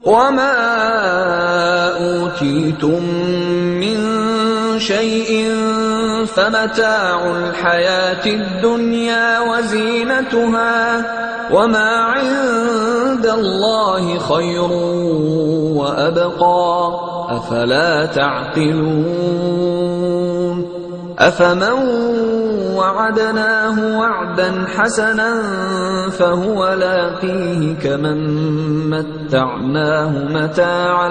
وما أوتيتم من شيء فمتاع الحياة الدنيا وزينتها وما عند الله خير وأبقى أفلا تعقلون أفمن وعدناه وعدا حسنا فهو لاقيه كمن متعناه متاع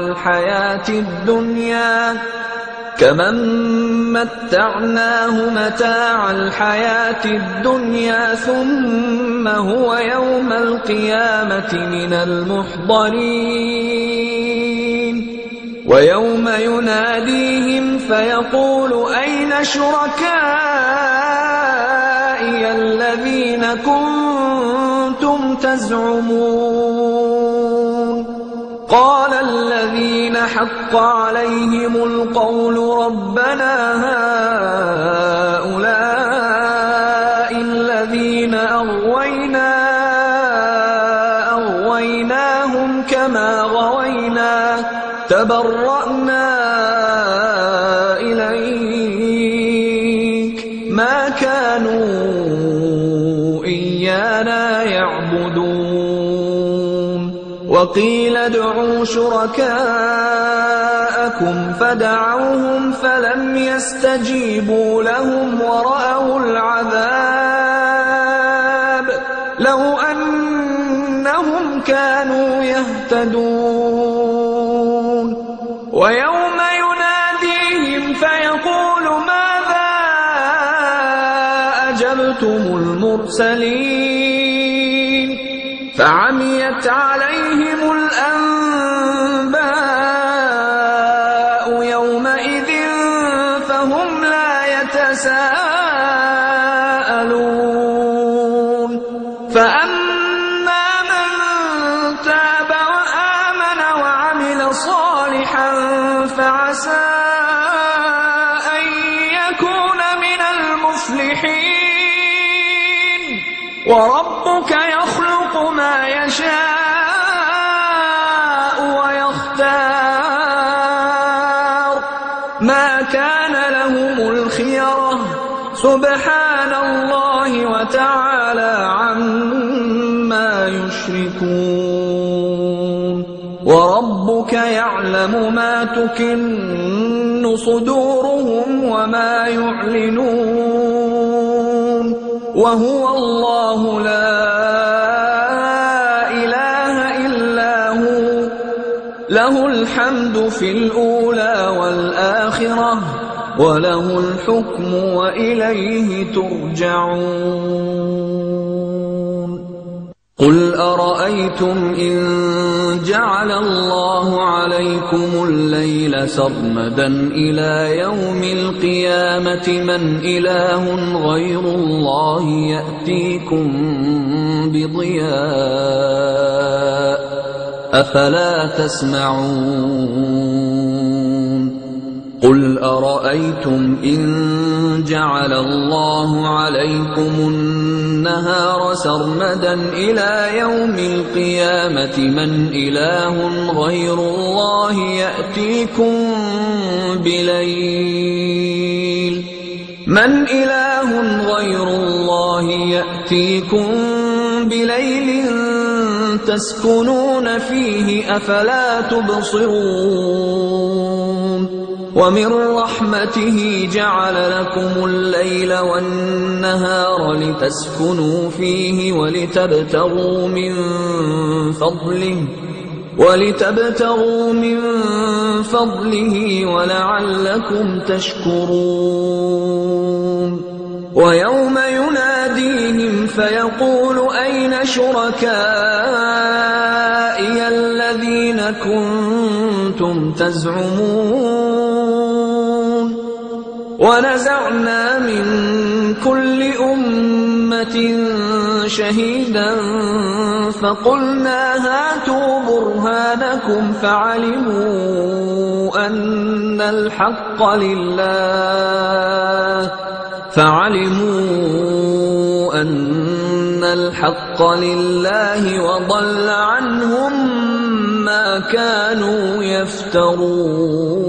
الحياة الدنيا ثم هو يوم القيامة من المحضرين ويوم يناديهم فيقول أين شركائي الذين كنتم تزعمون قال الذين حق عليهم القول ربنا هؤلاء الذين أغويناهم كما غوينا تبرأنا إليك ما كانوا إيانا يعبدون وقيل ادعوا شركاءكم فدعوهم فلم يستجيبوا لهم ورأوا العذاب لو أنهم كانوا يهتدون ويوم يناديهم فيقول ماذا أجبتم المرسلين فعميت عليهم الأنباء يومئذ فهم لا يتساءلون فأما من تاب وآمن وعمل صالحا فعسى أن يكون من المفلحين وربك يخلق ما يشاء ويختار ما كان لهم الخيرة سبحان الله وتعالى عما يشركون وربك يعلم ما تكن صدورهم وما يعلنون وهو الله لا إله إلا هو له الحمد في الأولى والآخرة وله الحكم وإليه ترجعون قل أرأيتم إن جعل الله عليكم الليل سرمدا إلى يوم القيامة من إله غير الله يأتيكم بضياء أفلا تسمعون قل أرأيتم إن جعل الله عليكم النهار سرمدا إلى يوم القيامة من إله غير الله يأتيكم بليل تسكنون فيه أفلا تبصرون ومن رحمته جعل لكم الليل والنهار لتسكنوا فيه ولتبتغوا من فضله ولعلكم تشكرون ويوم يناديهم فيقول أين شركائي الذين كنتم تزعمون ونزعنا من كل أمة شهيدا فقلنا هاتوا برهانكم فعلموا أن الحق لله وضل عنهم ما كانوا يفترون